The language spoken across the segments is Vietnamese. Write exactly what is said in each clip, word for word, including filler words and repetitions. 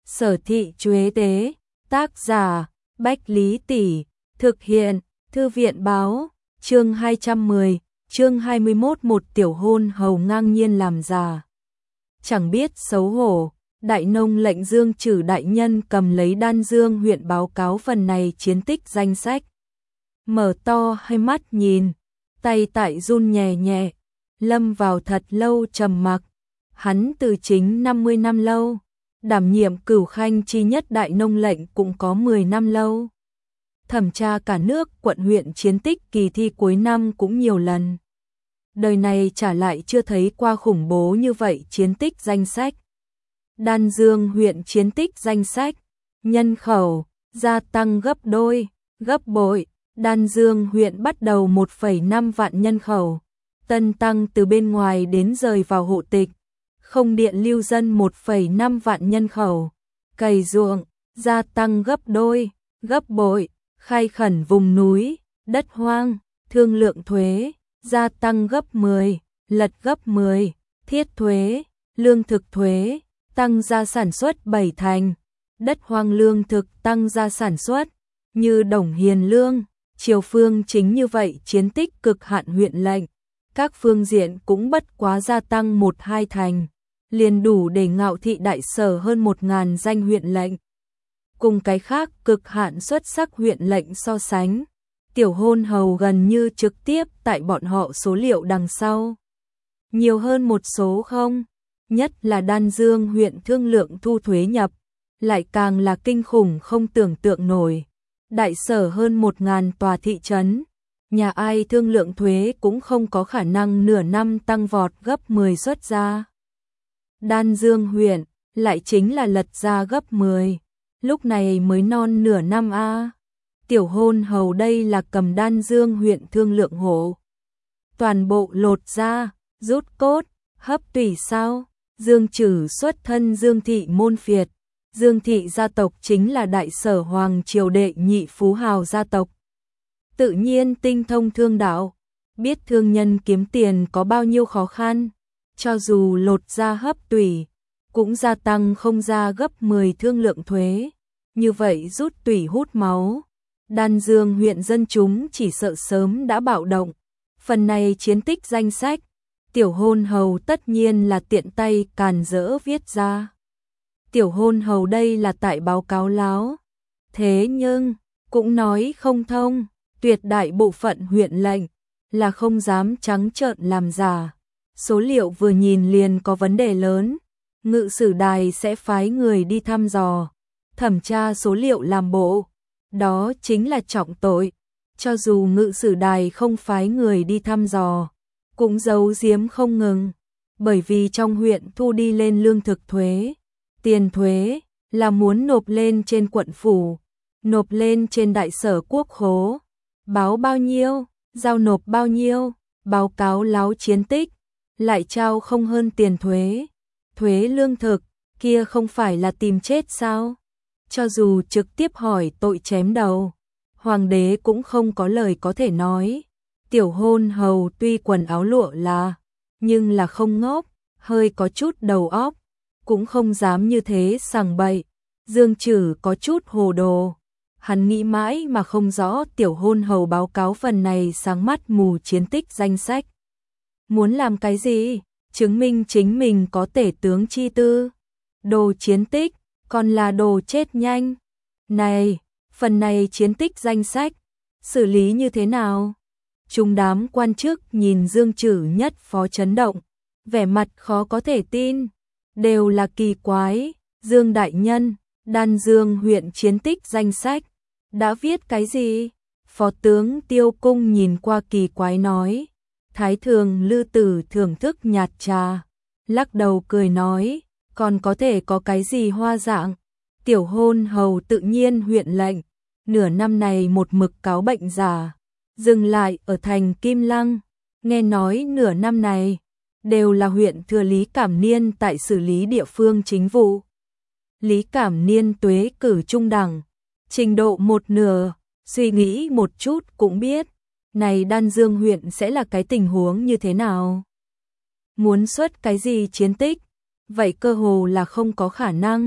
Sở thị Chuế Tế, tác giả, Bách Lý Tỷ, thực hiện, Thư viện báo, chương hai trăm mười, chương hai mươi mốt một tiểu hôn hầu ngang nhiên làm già. Chẳng biết xấu hổ, đại nông lệnh Dương Trử đại nhân cầm lấy Đan Dương huyện báo cáo phần này chiến tích danh sách. Mở to hai mắt nhìn, tay tại run nhẹ nhẹ, lâm vào thật lâu trầm mặc. Hắn từ chính năm mươi năm lâu, đảm nhiệm cửu khanh chi nhất đại nông lệnh cũng có mười năm lâu. Thẩm tra cả nước quận huyện chiến tích kỳ thi cuối năm cũng nhiều lần. Đời này trả lại chưa thấy qua khủng bố như vậy chiến tích danh sách. Đan Dương huyện chiến tích danh sách, nhân khẩu, gia tăng gấp đôi, gấp bội. Đan Dương huyện bắt đầu một phẩy năm vạn nhân khẩu, tân tăng từ bên ngoài đến rời vào hộ tịch. Không điện lưu dân một phẩy năm vạn nhân khẩu, cày ruộng, gia tăng gấp đôi, gấp bội, khai khẩn vùng núi, đất hoang, thương lượng thuế, gia tăng gấp mười, lật gấp mười, thiết thuế, lương thực thuế, tăng gia sản xuất bảy thành, đất hoang lương thực tăng gia sản xuất, như Đồng Hiền Lương, Triều Phương chính như vậy chiến tích cực hạn huyện lệnh, các phương diện cũng bất quá gia tăng một hai thành, liền đủ để ngạo thị đại sở hơn một ngàn danh huyện lệnh. Cùng cái khác cực hạn xuất sắc huyện lệnh so sánh, tiểu hôn hầu gần như trực tiếp tại bọn họ số liệu đằng sau. Nhiều hơn một số không, nhất là Đan Dương huyện thương lượng thu thuế nhập, lại càng là kinh khủng không tưởng tượng nổi. Đại sở hơn một ngàn tòa thị trấn, nhà ai thương lượng thuế cũng không có khả năng nửa năm tăng vọt gấp mười xuất ra. Đan Dương huyện lại chính là lật ra gấp mười, lúc này mới non nửa năm a. À. Tiểu hôn hầu đây là cầm Đan Dương huyện thương lượng hộ, toàn bộ lột ra, rút cốt, hấp tủy sao? Dương Trử xuất thân Dương thị môn phiệt, Dương thị gia tộc chính là đại sở hoàng triều đệ nhị phú hào gia tộc. Tự nhiên tinh thông thương đạo, biết thương nhân kiếm tiền có bao nhiêu khó khăn, cho dù lột ra hấp tủy, cũng gia tăng không ra gấp mười thương lượng thuế, như vậy rút tủy hút máu. Đan Dương huyện dân chúng chỉ sợ sớm đã bạo động, phần này chiến tích danh sách, tiểu hôn hầu tất nhiên là tiện tay càn dỡ viết ra. Tiểu hôn hầu đây là tại báo cáo láo, thế nhưng, cũng nói không thông, tuyệt đại bộ phận huyện lệnh, là không dám trắng trợn làm giả. Số liệu vừa nhìn liền có vấn đề lớn, ngự sử đài sẽ phái người đi thăm dò, thẩm tra số liệu làm bộ, đó chính là trọng tội. Cho dù ngự sử đài không phái người đi thăm dò, cũng giấu giếm không ngừng, bởi vì trong huyện thu đi lên lương thực thuế, tiền thuế là muốn nộp lên trên quận phủ, nộp lên trên đại sở quốc khố, báo bao nhiêu, giao nộp bao nhiêu, báo cáo láo chiến tích, lại trao không hơn tiền thuế, thuế lương thực, kia không phải là tìm chết sao? Cho dù trực tiếp hỏi tội chém đầu, hoàng đế cũng không có lời có thể nói. Tiểu hôn hầu tuy quần áo lụa là, nhưng là không ngốc, hơi có chút đầu óc, cũng không dám như thế sằng bậy. Dương Trử có chút hồ đồ, hắn nghĩ mãi mà không rõ tiểu hôn hầu báo cáo phần này sáng mắt mù chiến tích danh sách. Muốn làm cái gì? Chứng minh chính mình có tể tướng chi tư. Đồ chiến tích, còn là đồ chết nhanh. Này, phần này chiến tích danh sách, xử lý như thế nào? Chúng đám quan chức nhìn Dương Trử nhất phó chấn động, vẻ mặt khó có thể tin, đều là kỳ quái. Dương đại nhân, Đan Dương huyện chiến tích danh sách, đã viết cái gì? Phó tướng Tiêu Cung nhìn qua kỳ quái nói. Thái thường Lư Tử thưởng thức nhạt trà, lắc đầu cười nói, còn có thể có cái gì hoa dạng? Tiểu hôn hầu tự nhiên huyện lệnh, nửa năm này một mực cáo bệnh giả, dừng lại ở thành Kim Lăng, nghe nói nửa năm này, đều là huyện thừa Lý Cảm Niên tại xử lý địa phương chính vụ. Lý Cảm Niên tuế cử trung đẳng, trình độ một nửa, suy nghĩ một chút cũng biết, này Đan Dương huyện sẽ là cái tình huống như thế nào. Muốn xuất cái gì chiến tích, vậy cơ hồ là không có khả năng.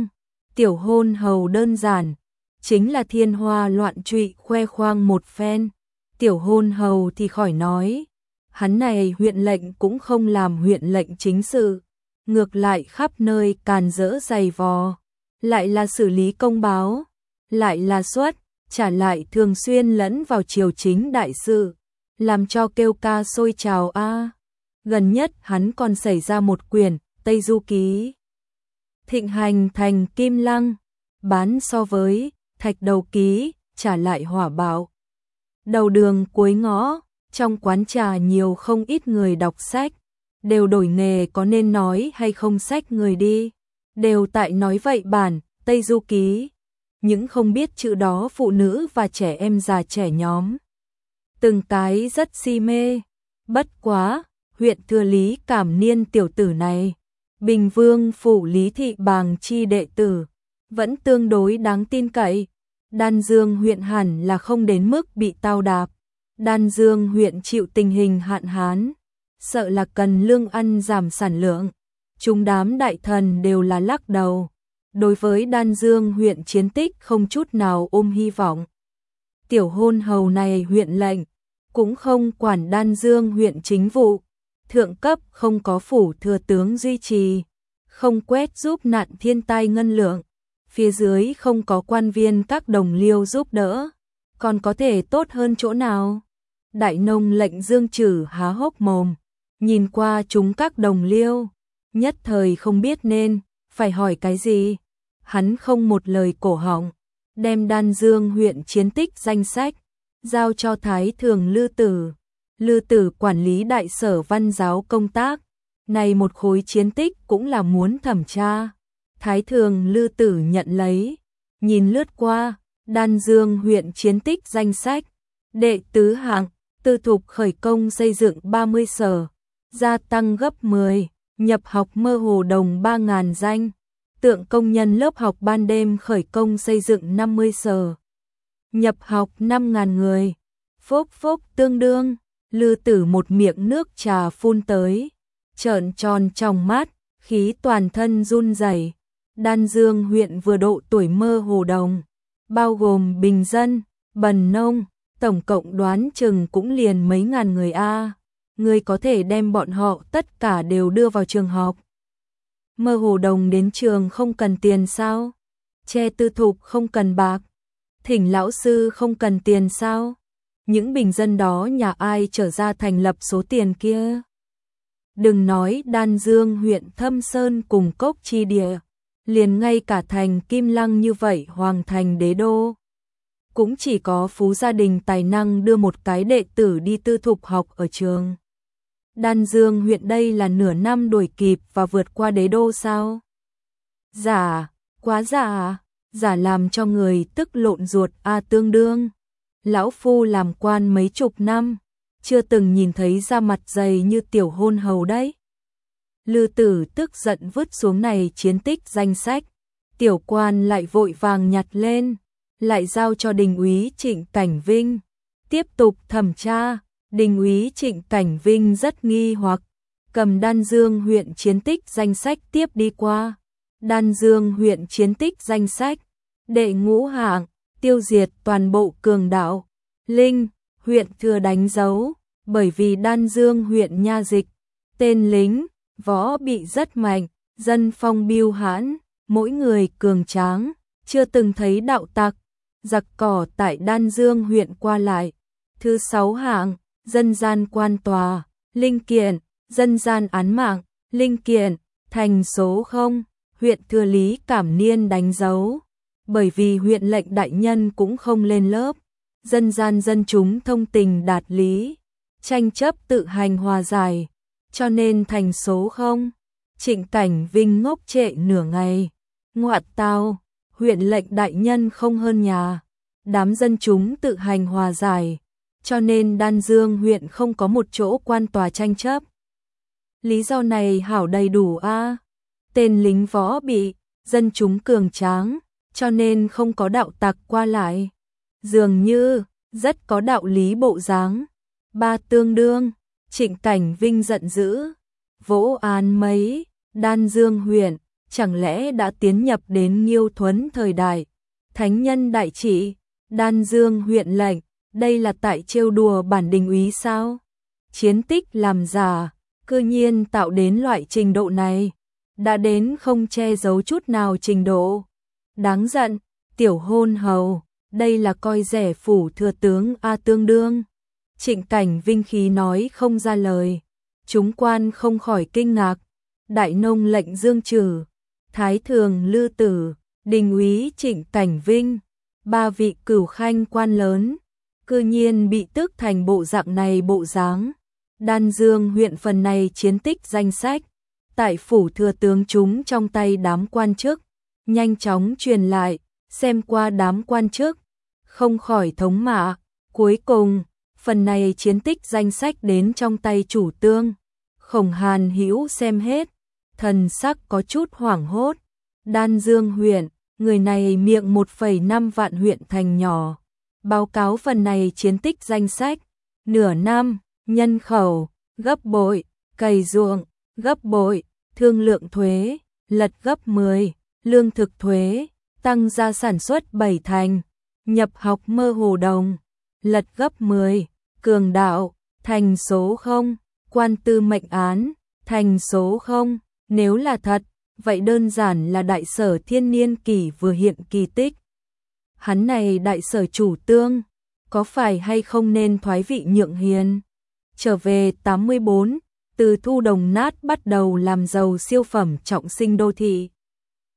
Tiểu hôn hầu đơn giản, chính là thiên hoa loạn trụy khoe khoang một phen. Tiểu hôn hầu thì khỏi nói, hắn này huyện lệnh cũng không làm huyện lệnh chính sự, ngược lại khắp nơi càn rỡ giày vò, lại là xử lý công báo, lại là xuất, trả lại thường xuyên lẫn vào triều chính đại sự, làm cho kêu ca sôi trào a. Gần nhất hắn còn xảy ra một quyển Tây Du Ký, thịnh hành thành kim lăng, bán so với Thạch Đầu Ký, trả lại hỏa bạo. Đầu đường cuối ngõ, trong quán trà nhiều không ít người đọc sách, đều đổi nghề có nên nói hay không sách người đi, đều tại nói vậy bản Tây Du Ký. Những không biết chữ đó phụ nữ và trẻ em già trẻ nhóm, từng cái rất si mê. Bất quá, huyện Thừa Lý Cảm Niên tiểu tử này, Bình Vương phủ Lý Thị Bàng chi đệ tử, vẫn tương đối đáng tin cậy. Đan Dương huyện hẳn là không đến mức bị tao đạp. Đan Dương huyện chịu tình hình hạn hán, sợ là cần lương ăn giảm sản lượng. Chúng đám đại thần đều là lắc đầu. Đối với Đan Dương huyện chiến tích không chút nào ôm hy vọng. Tiểu hôn hầu này huyện lệnh, cũng không quản Đan Dương huyện chính vụ. Thượng cấp không có phủ thừa tướng duy trì, không quét giúp nạn thiên tai ngân lượng. Phía dưới không có quan viên các đồng liêu giúp đỡ, còn có thể tốt hơn chỗ nào? Đại nông lệnh Dương Trử há hốc mồm, nhìn qua chúng các đồng liêu, nhất thời không biết nên phải hỏi cái gì. Hắn không một lời cổ họng, đem Đan Dương huyện chiến tích danh sách giao cho Thái Thường Lư Tử. Lư Tử quản lý đại sở văn giáo công tác, này một khối chiến tích cũng là muốn thẩm tra. Thái Thường Lư Tử nhận lấy, nhìn lướt qua, Đan Dương huyện chiến tích danh sách, đệ tứ hạng, tư thục khởi công xây dựng ba mươi sở, gia tăng gấp mười, nhập học mơ hồ đồng ba nghìn danh, tượng công nhân lớp học ban đêm khởi công xây dựng năm mươi sở, nhập học năm nghìn người, phốc phốc tương đương. Lư Tử một miệng nước trà phun tới, trợn tròn trong mắt, khí toàn thân run rẩy. Đan Dương huyện vừa độ tuổi mơ hồ đồng, bao gồm bình dân, bần nông, tổng cộng đoán chừng cũng liền mấy ngàn người a. Người có thể đem bọn họ tất cả đều đưa vào trường học. Mơ hồ đồng đến trường không cần tiền sao? Che tư thục không cần bạc? Thỉnh lão sư không cần tiền sao? Những bình dân đó nhà ai trở ra thành lập số tiền kia? Đừng nói Đan Dương huyện Thâm Sơn cùng Cốc Chi Địa, liền ngay cả thành Kim Lăng như vậy hoàng thành đế đô, cũng chỉ có phú gia đình tài năng đưa một cái đệ tử đi tư thục học ở trường. Đan Dương huyện đây là nửa năm đuổi kịp và vượt qua đế đô sao? Giả, quá giả, giả làm cho người tức lộn ruột a. Tương đương lão phu làm quan mấy chục năm, chưa từng nhìn thấy da mặt dày như tiểu hôn hầu đấy. Lư Tử tức giận vứt xuống này chiến tích danh sách, tiểu quan lại vội vàng nhặt lên, lại giao cho đình úy Trịnh Cảnh Vinh tiếp tục thẩm tra. Đình úy Trịnh Cảnh Vinh rất nghi hoặc, cầm Đan Dương huyện chiến tích danh sách tiếp đi qua. Đan Dương huyện chiến tích danh sách, đệ ngũ hạng, tiêu diệt toàn bộ cường đạo Linh, huyện Thừa đánh dấu, bởi vì Đan Dương huyện nha dịch, tên lính, võ bị rất mạnh, dân phong biêu hãn, mỗi người cường tráng, chưa từng thấy đạo tặc, giặc cỏ tại Đan Dương huyện qua lại. Thứ sáu hạng, dân gian quan tòa, linh kiện, dân gian án mạng, linh kiện, thành số không, huyện Thừa Lý Cảm Niên đánh dấu, bởi vì huyện lệnh đại nhân cũng không lên lớp, dân gian dân chúng thông tình đạt lý, tranh chấp tự hành hòa giải, cho nên thành số không. Trịnh Cảnh Vinh ngốc trệ nửa ngày, ngoại tao, huyện lệnh đại nhân không hơn nhà, đám dân chúng tự hành hòa giải, cho nên Đan Dương huyện không có một chỗ quan tòa tranh chấp. Lý do này hảo đầy đủ a. À. Tên lính võ bị, dân chúng cường tráng, cho nên không có đạo tặc qua lại. Dường như, rất có đạo lý bộ dáng. Ba tương đương, Trịnh Cảnh Vinh giận dữ, vỗ án mấy, Đan Dương huyện, chẳng lẽ đã tiến nhập đến Nghiêu Thuấn thời đại. Thánh nhân đại trị, Đan Dương huyện lệnh, đây là tại trêu đùa bản đình úy sao? Chiến tích làm giả, cư nhiên tạo đến loại trình độ này, đã đến không che giấu chút nào trình độ. Đáng giận, tiểu hôn hầu, đây là coi rẻ phủ thừa tướng A tương đương. Trịnh Cảnh Vinh khí nói không ra lời, chúng quan không khỏi kinh ngạc. Đại nông lệnh Dương Trừ, Thái thường Lư Tử, đình úy Trịnh Cảnh Vinh, ba vị cửu khanh quan lớn, cư nhiên bị tức thành bộ dạng này bộ dáng. Đan Dương huyện phần này chiến tích danh sách, tại phủ thừa tướng chúng trong tay đám quan chức, nhanh chóng truyền lại, xem qua đám quan chức, không khỏi thống mạ. Cuối cùng, phần này chiến tích danh sách đến trong tay chủ tương, Khổng Hàn Hữu xem hết, thần sắc có chút hoảng hốt. Đan Dương huyện, người này miệng một phẩy năm vạn huyện thành nhỏ, báo cáo phần này chiến tích danh sách, nửa năm, nhân khẩu, gấp bội, cày ruộng, gấp bội, thương lượng thuế, lật gấp mười, lương thực thuế, tăng gia sản xuất bảy thành, nhập học mơ hồ đồng, lật gấp mười, cường đạo, thành số không, quan tư mệnh án, thành số không, nếu là thật, vậy đơn giản là đại sở thiên niên kỷ vừa hiện kỳ tích. Hắn này đại sở chủ tương, có phải hay không nên thoái vị nhượng hiền? Trở về tám mươi bốn, từ thu đồng nát bắt đầu làm giàu siêu phẩm trọng sinh đô thị.